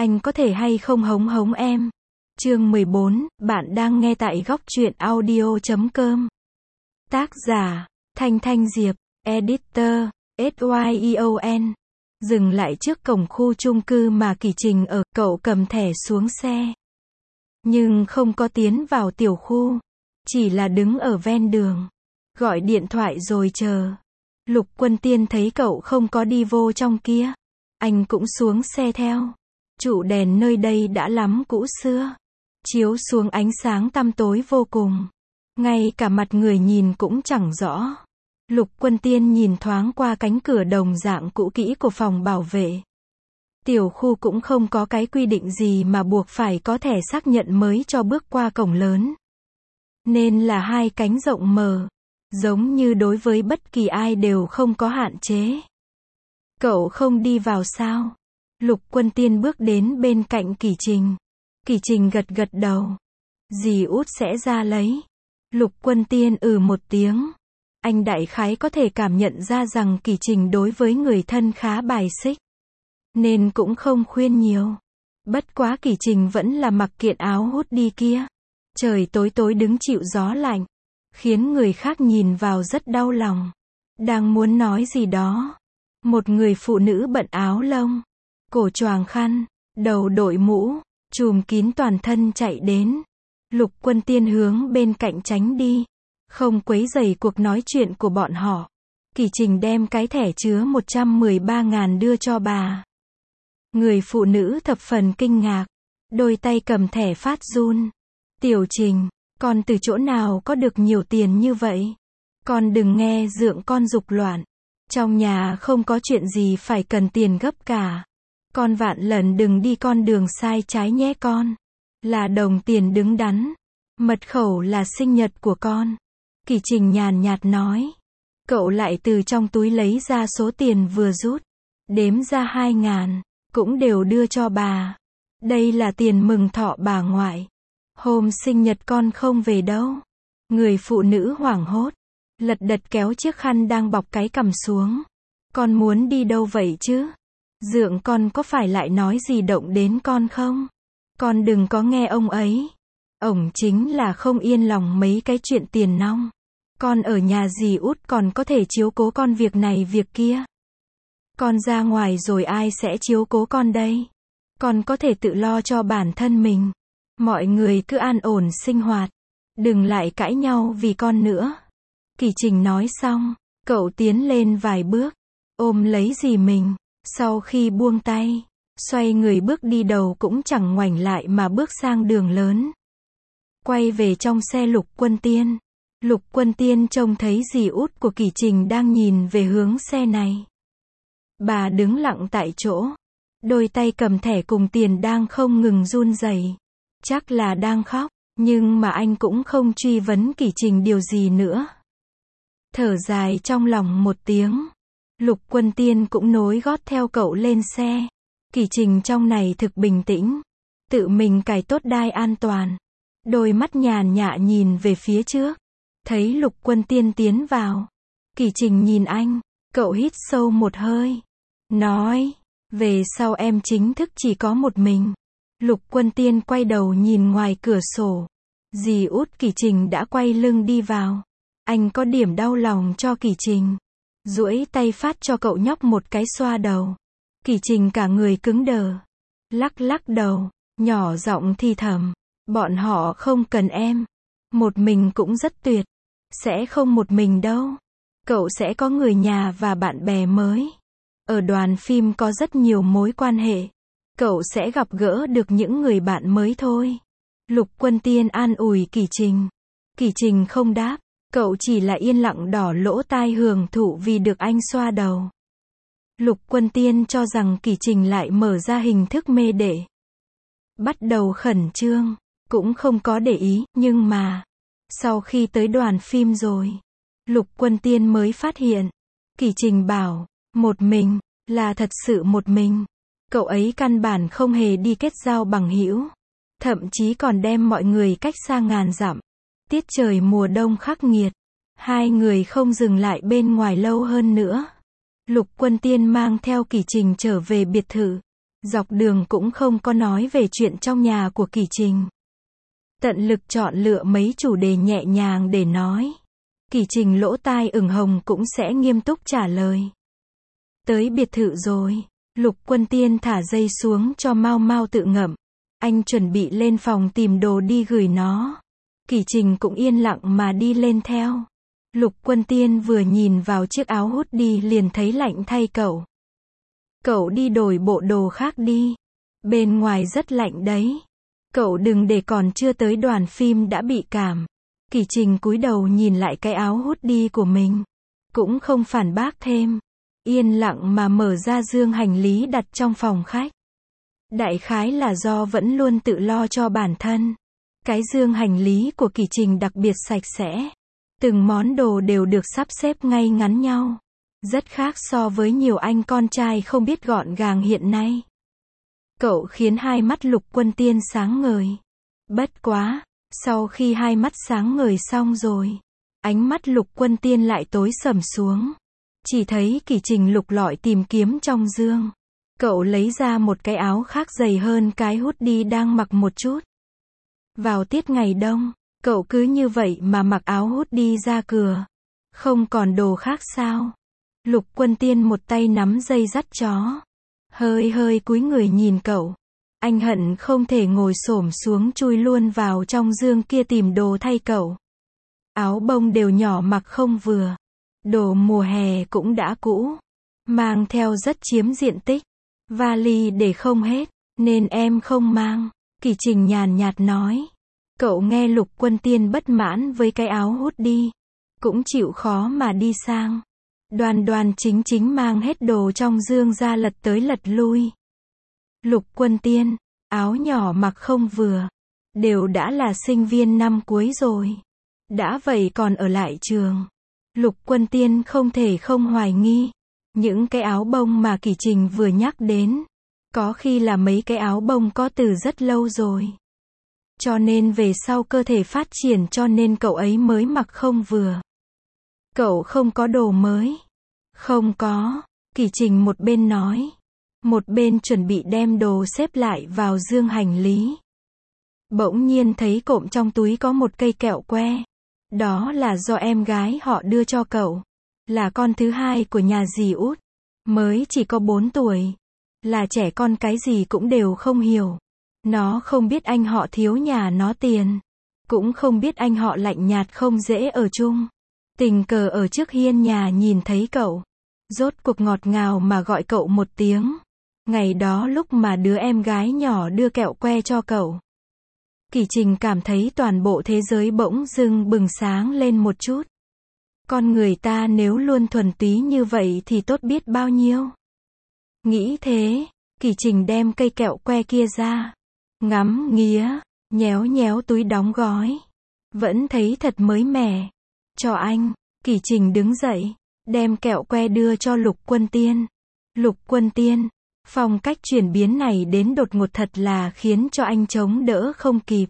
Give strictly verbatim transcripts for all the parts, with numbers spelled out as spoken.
anh có thể hay không hống hống em. Chương mười bốn, bạn đang nghe tại góc truyện audio chấm com. Tác giả, Thanh Thanh Diệp, Editor, Syon. Dừng lại trước cổng khu chung cư mà Kỳ Trình ở, cậu cầm thẻ xuống xe. Nhưng không có tiến vào tiểu khu, chỉ là đứng ở ven đường, gọi điện thoại rồi chờ. Lục Quân Tiên thấy cậu không có đi vô trong kia, anh cũng xuống xe theo. Trụ đèn nơi đây đã lắm cũ xưa, chiếu xuống ánh sáng tăm tối vô cùng, ngay cả mặt người nhìn cũng chẳng rõ. Lục Quân Tiên nhìn thoáng qua cánh cửa đồng dạng cũ kỹ của phòng bảo vệ. Tiểu khu cũng không có cái quy định gì mà buộc phải có thẻ xác nhận mới cho bước qua cổng lớn. Nên là hai cánh rộng mở, giống như đối với bất kỳ ai đều không có hạn chế. Cậu không đi vào sao? Lục Quân Tiên bước đến bên cạnh Kỳ Trình. Kỳ Trình gật gật đầu. Dì út sẽ ra lấy. Lục Quân Tiên ừ một tiếng. Anh đại khái có thể cảm nhận ra rằng Kỳ Trình đối với người thân khá bài xích, nên cũng không khuyên nhiều. Bất quá Kỳ Trình vẫn là mặc kiện áo hút đi kia. Trời tối tối đứng chịu gió lạnh, khiến người khác nhìn vào rất đau lòng. Đang muốn nói gì đó, một người phụ nữ bận áo lông, cổ choàng khăn, đầu đội mũ, trùm kín toàn thân chạy đến. Lục Quân Tiên hướng bên cạnh tránh đi, không quấy rầy cuộc nói chuyện của bọn họ. Kỳ Trình đem cái thẻ chứa một trăm mười ba ngàn đưa cho bà. Người phụ nữ thập phần kinh ngạc, đôi tay cầm thẻ phát run. Tiểu Trình, con từ chỗ nào có được nhiều tiền như vậy? Con đừng nghe dượng con dục loạn. Trong nhà không có chuyện gì phải cần tiền gấp cả. Con vạn lần đừng đi con đường sai trái nhé con. Là đồng tiền đứng đắn. Mật khẩu là sinh nhật của con. Kỳ Trình nhàn nhạt nói. Cậu lại từ trong túi lấy ra số tiền vừa rút. Đếm ra hai ngàn. Cũng đều đưa cho bà. Đây là tiền mừng thọ bà ngoại. Hôm sinh nhật con không về đâu. Người phụ nữ hoảng hốt, lật đật kéo chiếc khăn đang bọc cái cằm xuống. Con muốn đi đâu vậy chứ? Dượng con có phải lại nói gì động đến con không? Con đừng có nghe ông ấy. Ổng chính là không yên lòng mấy cái chuyện tiền nong. Con ở nhà dì út còn có thể chiếu cố con việc này việc kia. Con ra ngoài rồi ai sẽ chiếu cố con đây? Con có thể tự lo cho bản thân mình. Mọi người cứ an ổn sinh hoạt. Đừng lại cãi nhau vì con nữa. Kỳ Trình nói xong, cậu tiến lên vài bước, ôm lấy dì mình. Sau khi buông tay, xoay người bước đi đầu cũng chẳng ngoảnh lại mà bước sang đường lớn. Quay về trong xe Lục Quân Tiên. Lục Quân Tiên trông thấy dì út của Kỳ Trình đang nhìn về hướng xe này. Bà đứng lặng tại chỗ. Đôi tay cầm thẻ cùng tiền đang không ngừng run rẩy. Chắc là đang khóc, nhưng mà anh cũng không truy vấn Kỳ Trình điều gì nữa. Thở dài trong lòng một tiếng. Lục Quân Tiên cũng nối gót theo cậu lên xe. Kỳ Trình trong này thực bình tĩnh. Tự mình cài tốt đai an toàn. Đôi mắt nhàn nhạ nhìn về phía trước. Thấy Lục Quân Tiên tiến vào. Kỳ Trình nhìn anh. Cậu hít sâu một hơi. Nói, về sau em chính thức chỉ có một mình. Lục Quân Tiên quay đầu nhìn ngoài cửa sổ. Dì út Kỳ Trình đã quay lưng đi vào. Anh có điểm đau lòng cho Kỳ Trình. Duỗi tay phát cho cậu nhóc một cái xoa đầu. Kỳ Trình cả người cứng đờ. Lắc lắc đầu, nhỏ giọng thì thầm. Bọn họ không cần em. Một mình cũng rất tuyệt. Sẽ không một mình đâu. Cậu sẽ có người nhà và bạn bè mới. Ở đoàn phim có rất nhiều mối quan hệ. Cậu sẽ gặp gỡ được những người bạn mới thôi. Lục Quân Tiên an ủi Kỳ Trình. Kỳ Trình không đáp. Cậu chỉ là yên lặng đỏ lỗ tai hưởng thụ vì được anh xoa đầu. Lục Quân Tiên cho rằng Kỳ Trình lại mở ra hình thức mê đệ. Bắt đầu khẩn trương. Cũng không có để ý. Nhưng mà, sau khi tới đoàn phim rồi, Lục Quân Tiên mới phát hiện. Kỳ Trình bảo, một mình, là thật sự một mình. Cậu ấy căn bản không hề đi kết giao bằng hữu. Thậm chí còn đem mọi người cách xa ngàn dặm. Tiết trời mùa đông khắc nghiệt. Hai người không dừng lại bên ngoài lâu hơn nữa. Lục Quân Tiên mang theo Kỳ Trình trở về biệt thự. Dọc đường cũng không có nói về chuyện trong nhà của Kỷ Trình. Tận lực chọn lựa mấy chủ đề nhẹ nhàng để nói. Kỷ Trình lỗ tai ửng hồng cũng sẽ nghiêm túc trả lời. Tới biệt thự rồi. Lục Quân Tiên thả dây xuống cho Mau Mau tự ngậm. Anh chuẩn bị lên phòng tìm đồ đi gửi nó. Kỷ Trình cũng yên lặng mà đi lên theo. Lục Quân Tiên vừa nhìn vào chiếc áo hoodie liền thấy lạnh thay cậu. Cậu đi đổi bộ đồ khác đi. Bên ngoài rất lạnh đấy. Cậu đừng để còn chưa tới đoàn phim đã bị cảm. Kỷ Trình cúi đầu nhìn lại cái áo hoodie của mình. Cũng không phản bác thêm. Yên lặng mà mở ra dương hành lý đặt trong phòng khách. Đại khái là do vẫn luôn tự lo cho bản thân. Cái dương hành lý của Kỷ Trình đặc biệt sạch sẽ. Từng món đồ đều được sắp xếp ngay ngắn nhau. Rất khác so với nhiều anh con trai không biết gọn gàng hiện nay. Cậu khiến hai mắt Lục Quân Tiên sáng ngời. Bất quá, sau khi hai mắt sáng ngời xong rồi, ánh mắt Lục Quân Tiên lại tối sầm xuống. Chỉ thấy Kỷ Trình lục lọi tìm kiếm trong dương. Cậu lấy ra một cái áo khác dày hơn cái hoodie đang mặc một chút. Vào tiết ngày đông, cậu cứ như vậy mà mặc áo hoodie ra cửa. Không còn đồ khác sao? Lục Quân Tiên một tay nắm dây dắt chó. Hơi hơi cúi người nhìn cậu. Anh hận không thể ngồi xổm xuống chui luôn vào trong dương kia tìm đồ thay cậu. Áo bông đều nhỏ mặc không vừa. Đồ mùa hè cũng đã cũ. Mang theo rất chiếm diện tích. Vali để không hết, nên em không mang. Kỷ Trình nhàn nhạt nói. Cậu nghe Lục Quân Tiên bất mãn với cái áo hoodie. Cũng chịu khó mà đi sang. Đoan đoan chính chính mang hết đồ trong dương ra lật tới lật lui. Lục Quân Tiên, áo nhỏ mặc không vừa. Đều đã là sinh viên năm cuối rồi. Đã vậy còn ở lại trường. Lục Quân Tiên không thể không hoài nghi. Những cái áo bông mà Kỷ Trình vừa nhắc đến. Có khi là mấy cái áo bông có từ rất lâu rồi. Cho nên về sau cơ thể phát triển cho nên cậu ấy mới mặc không vừa. Cậu không có đồ mới. Không có. Kỷ Trình một bên nói. Một bên chuẩn bị đem đồ xếp lại vào dương hành lý. Bỗng nhiên thấy cộm trong túi có một cây kẹo que. Đó là do em gái họ đưa cho cậu. Là con thứ hai của nhà dì út. Mới chỉ có bốn tuổi. Là trẻ con cái gì cũng đều không hiểu. Nó không biết anh họ thiếu nhà nó tiền. Cũng không biết anh họ lạnh nhạt không dễ ở chung. Tình cờ ở trước hiên nhà nhìn thấy cậu. Rốt cuộc ngọt ngào mà gọi cậu một tiếng. Ngày đó lúc mà đứa em gái nhỏ đưa kẹo que cho cậu. Kỷ Trình cảm thấy toàn bộ thế giới bỗng dưng bừng sáng lên một chút. Con người ta nếu luôn thuần túy như vậy thì tốt biết bao nhiêu. Nghĩ thế, Kỷ Trình đem cây kẹo que kia ra. Ngắm nghía, nhéo nhéo túi đóng gói. Vẫn thấy thật mới mẻ. Cho anh. Kỷ Trình đứng dậy, đem kẹo que đưa cho Lục Quân Tiên. Lục Quân Tiên, phong cách chuyển biến này đến đột ngột thật là khiến cho anh chống đỡ không kịp.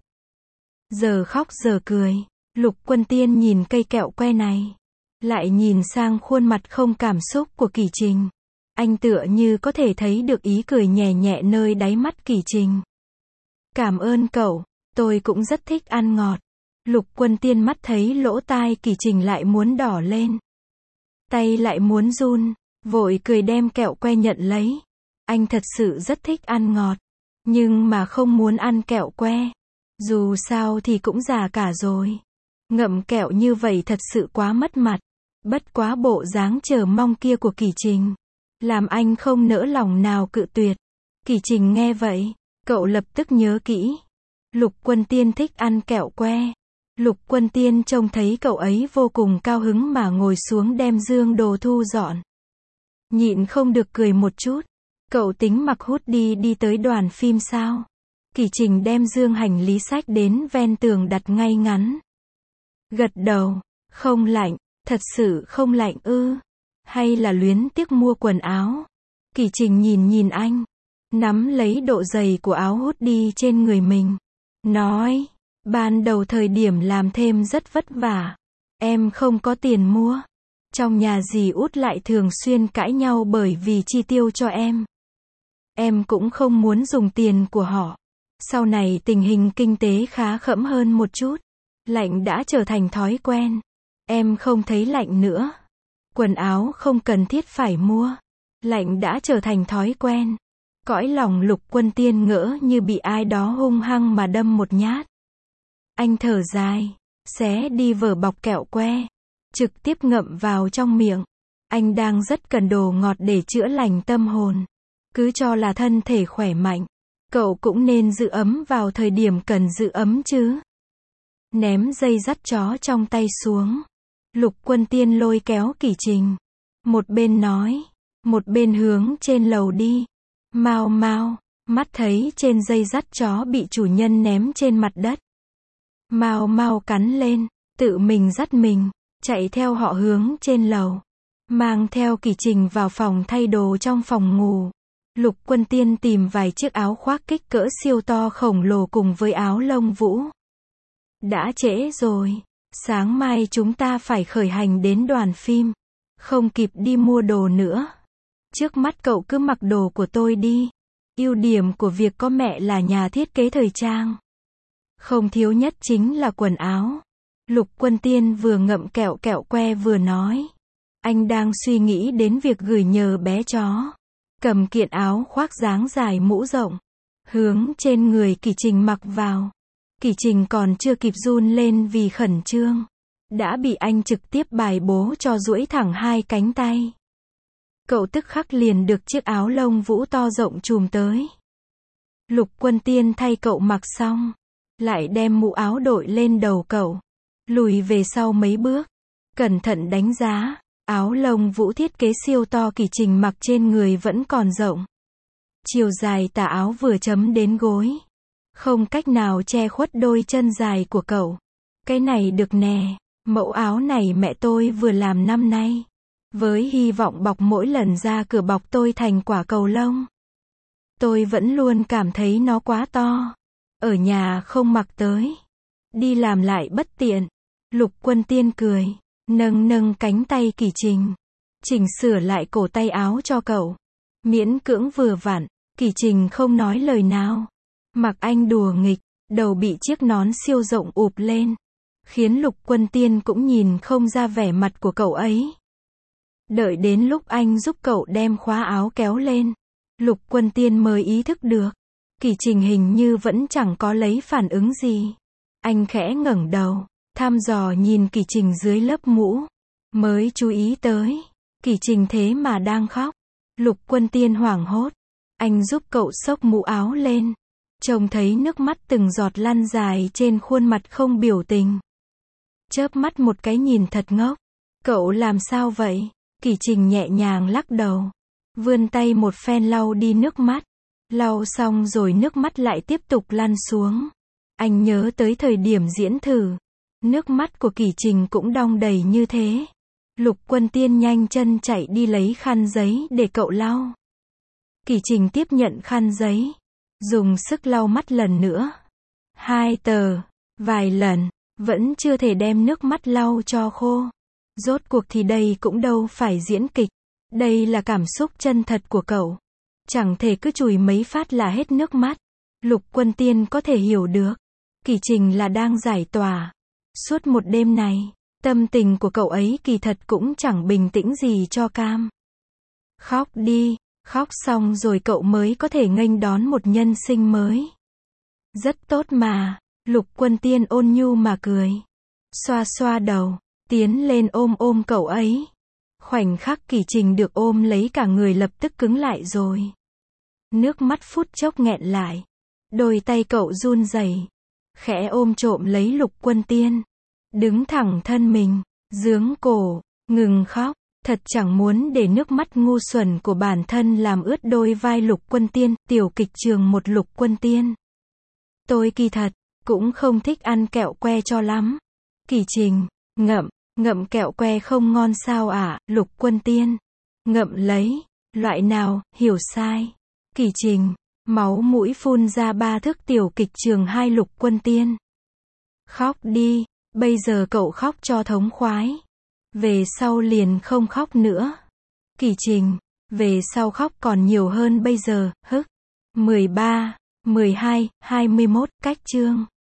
Giờ khóc giờ cười, Lục Quân Tiên nhìn cây kẹo que này. Lại nhìn sang khuôn mặt không cảm xúc của Kỷ Trình. Anh tựa như có thể thấy được ý cười nhẹ nhẹ nơi đáy mắt Kỷ Trình. Cảm ơn cậu, tôi cũng rất thích ăn ngọt. Lục Quân Tiên mắt thấy lỗ tai Kỷ Trình lại muốn đỏ lên. Tay lại muốn run, vội cười đem kẹo que nhận lấy. Anh thật sự rất thích ăn ngọt, nhưng mà không muốn ăn kẹo que. Dù sao thì cũng già cả rồi. Ngậm kẹo như vậy thật sự quá mất mặt. Bất quá bộ dáng chờ mong kia của Kỷ Trình. Làm anh không nỡ lòng nào cự tuyệt. Kỷ Trình nghe vậy, cậu lập tức nhớ kỹ. Lục Quân Tiên thích ăn kẹo que. Lục Quân Tiên trông thấy cậu ấy vô cùng cao hứng mà ngồi xuống đem dương đồ thu dọn. Nhịn không được cười một chút. Cậu tính mặc hoodie đi tới đoàn phim sao? Kỷ Trình đem dương hành lý sách đến ven tường đặt ngay ngắn. Gật đầu. Không lạnh. Thật sự không lạnh ư? Hay là luyến tiếc mua quần áo? Kỷ Trình nhìn nhìn anh. Nắm lấy độ dày của áo hoodie trên người mình. Nói. Ban đầu thời điểm làm thêm rất vất vả. Em không có tiền mua. Trong nhà dì út lại thường xuyên cãi nhau bởi vì chi tiêu cho em. Em cũng không muốn dùng tiền của họ. Sau này tình hình kinh tế khá khẩm hơn một chút. Lạnh đã trở thành thói quen. Em không thấy lạnh nữa. Quần áo không cần thiết phải mua. Lạnh đã trở thành thói quen. Cõi lòng Lục Quân Tiên ngỡ như bị ai đó hung hăng mà đâm một nhát. Anh thở dài, xé đi vở bọc kẹo que, trực tiếp ngậm vào trong miệng. Anh đang rất cần đồ ngọt để chữa lành tâm hồn. Cứ cho là thân thể khỏe mạnh. Cậu cũng nên giữ ấm vào thời điểm cần giữ ấm chứ. Ném dây dắt chó trong tay xuống. Lục Quân Tiên lôi kéo Kỷ Trình. Một bên nói, một bên hướng trên lầu đi. Mau mau, mắt thấy trên dây dắt chó bị chủ nhân ném trên mặt đất. Mau mau cắn lên, tự mình dắt mình, chạy theo họ hướng trên lầu. Mang theo Kỷ Trình vào phòng thay đồ trong phòng ngủ. Lục Quân Tiên tìm vài chiếc áo khoác kích cỡ siêu to khổng lồ cùng với áo lông vũ. Đã trễ rồi, sáng mai chúng ta phải khởi hành đến đoàn phim. Không kịp đi mua đồ nữa. Trước mắt cậu cứ mặc đồ của tôi đi. Ưu điểm của việc có mẹ là nhà thiết kế thời trang. Không thiếu nhất chính là quần áo. Lục Quân Tiên vừa ngậm kẹo kẹo que vừa nói. Anh đang suy nghĩ đến việc gửi nhờ bé chó. Cầm kiện áo khoác dáng dài mũ rộng. Hướng trên người Kỷ Trình mặc vào. Kỷ Trình còn chưa kịp run lên vì khẩn trương. Đã bị anh trực tiếp bài bố cho duỗi thẳng hai cánh tay. Cậu tức khắc liền được chiếc áo lông vũ to rộng trùm tới. Lục Quân Tiên thay cậu mặc xong. Lại đem mũ áo đội lên đầu cậu. Lùi về sau mấy bước. Cẩn thận đánh giá. Áo lông vũ thiết kế siêu to Kỷ Trình mặc trên người vẫn còn rộng. Chiều dài tà áo vừa chấm đến gối. Không cách nào che khuất đôi chân dài của cậu. Cái này được nè. Mẫu áo này mẹ tôi vừa làm năm nay. Với hy vọng bọc mỗi lần ra cửa bọc tôi thành quả cầu lông. Tôi vẫn luôn cảm thấy nó quá to. Ở nhà không mặc tới. Đi làm lại bất tiện. Lục Quân Tiên cười. Nâng nâng cánh tay Kỷ Trình. Chỉnh sửa lại cổ tay áo cho cậu. Miễn cưỡng vừa vặn. Kỷ Trình không nói lời nào. Mặc anh đùa nghịch. Đầu bị chiếc nón siêu rộng ụp lên. Khiến Lục Quân Tiên cũng nhìn không ra vẻ mặt của cậu ấy. Đợi đến lúc anh giúp cậu đem khóa áo kéo lên. Lục Quân Tiên mới ý thức được. Kỷ Trình hình như vẫn chẳng có lấy phản ứng gì. Anh khẽ ngẩng đầu. Thăm dò nhìn Kỷ Trình dưới lớp mũ. Mới chú ý tới. Kỷ Trình thế mà đang khóc. Lục Quân Tiên hoảng hốt. Anh giúp cậu xốc mũ áo lên. Trông thấy nước mắt từng giọt lăn dài trên khuôn mặt không biểu tình. Chớp mắt một cái nhìn thật ngốc. Cậu làm sao vậy? Kỷ Trình nhẹ nhàng lắc đầu. Vươn tay một phen lau đi nước mắt. Lau xong rồi nước mắt lại tiếp tục lăn xuống. Anh nhớ tới thời điểm diễn thử. Nước mắt của Kỷ Trình cũng đong đầy như thế. Lục Quân Tiên nhanh chân chạy đi lấy khăn giấy để cậu lau. Kỷ Trình tiếp nhận khăn giấy. Dùng sức lau mắt lần nữa. Hai tờ. Vài lần. Vẫn chưa thể đem nước mắt lau cho khô. Rốt cuộc thì đây cũng đâu phải diễn kịch. Đây là cảm xúc chân thật của cậu. Chẳng thể cứ chùi mấy phát là hết nước mắt. Lục Quân Tiên có thể hiểu được. Kỷ Trình là đang giải tỏa. Suốt một đêm này, tâm tình của cậu ấy kỳ thật cũng chẳng bình tĩnh gì cho cam. Khóc đi, khóc xong rồi cậu mới có thể nghênh đón một nhân sinh mới. Rất tốt mà, Lục Quân Tiên ôn nhu mà cười. Xoa xoa đầu, tiến lên ôm ôm cậu ấy. Khoảnh khắc Kỷ Trình được ôm lấy cả người lập tức cứng lại rồi. Nước mắt phút chốc nghẹn lại. Đôi tay cậu run rẩy, khẽ ôm trộm lấy Lục Quân Tiên. Đứng thẳng thân mình, dướng cổ, ngừng khóc. Thật chẳng muốn để nước mắt ngu xuẩn của bản thân làm ướt đôi vai Lục Quân Tiên. Tiểu kịch trường một Lục Quân Tiên. Tôi kỳ thật, cũng không thích ăn kẹo que cho lắm. Kỷ Trình, ngậm, ngậm kẹo que không ngon sao ạ, Lục Quân Tiên. Ngậm lấy, loại nào, hiểu sai. Kỷ Trình, máu mũi phun ra ba thước tiểu kịch trường hai Lục Quân Tiên. Khóc đi, bây giờ cậu khóc cho thống khoái. Về sau liền không khóc nữa. Kỷ Trình, Về sau khóc còn nhiều hơn bây giờ, hức. mười ba, mười hai, hai mươi mốt, cách chương.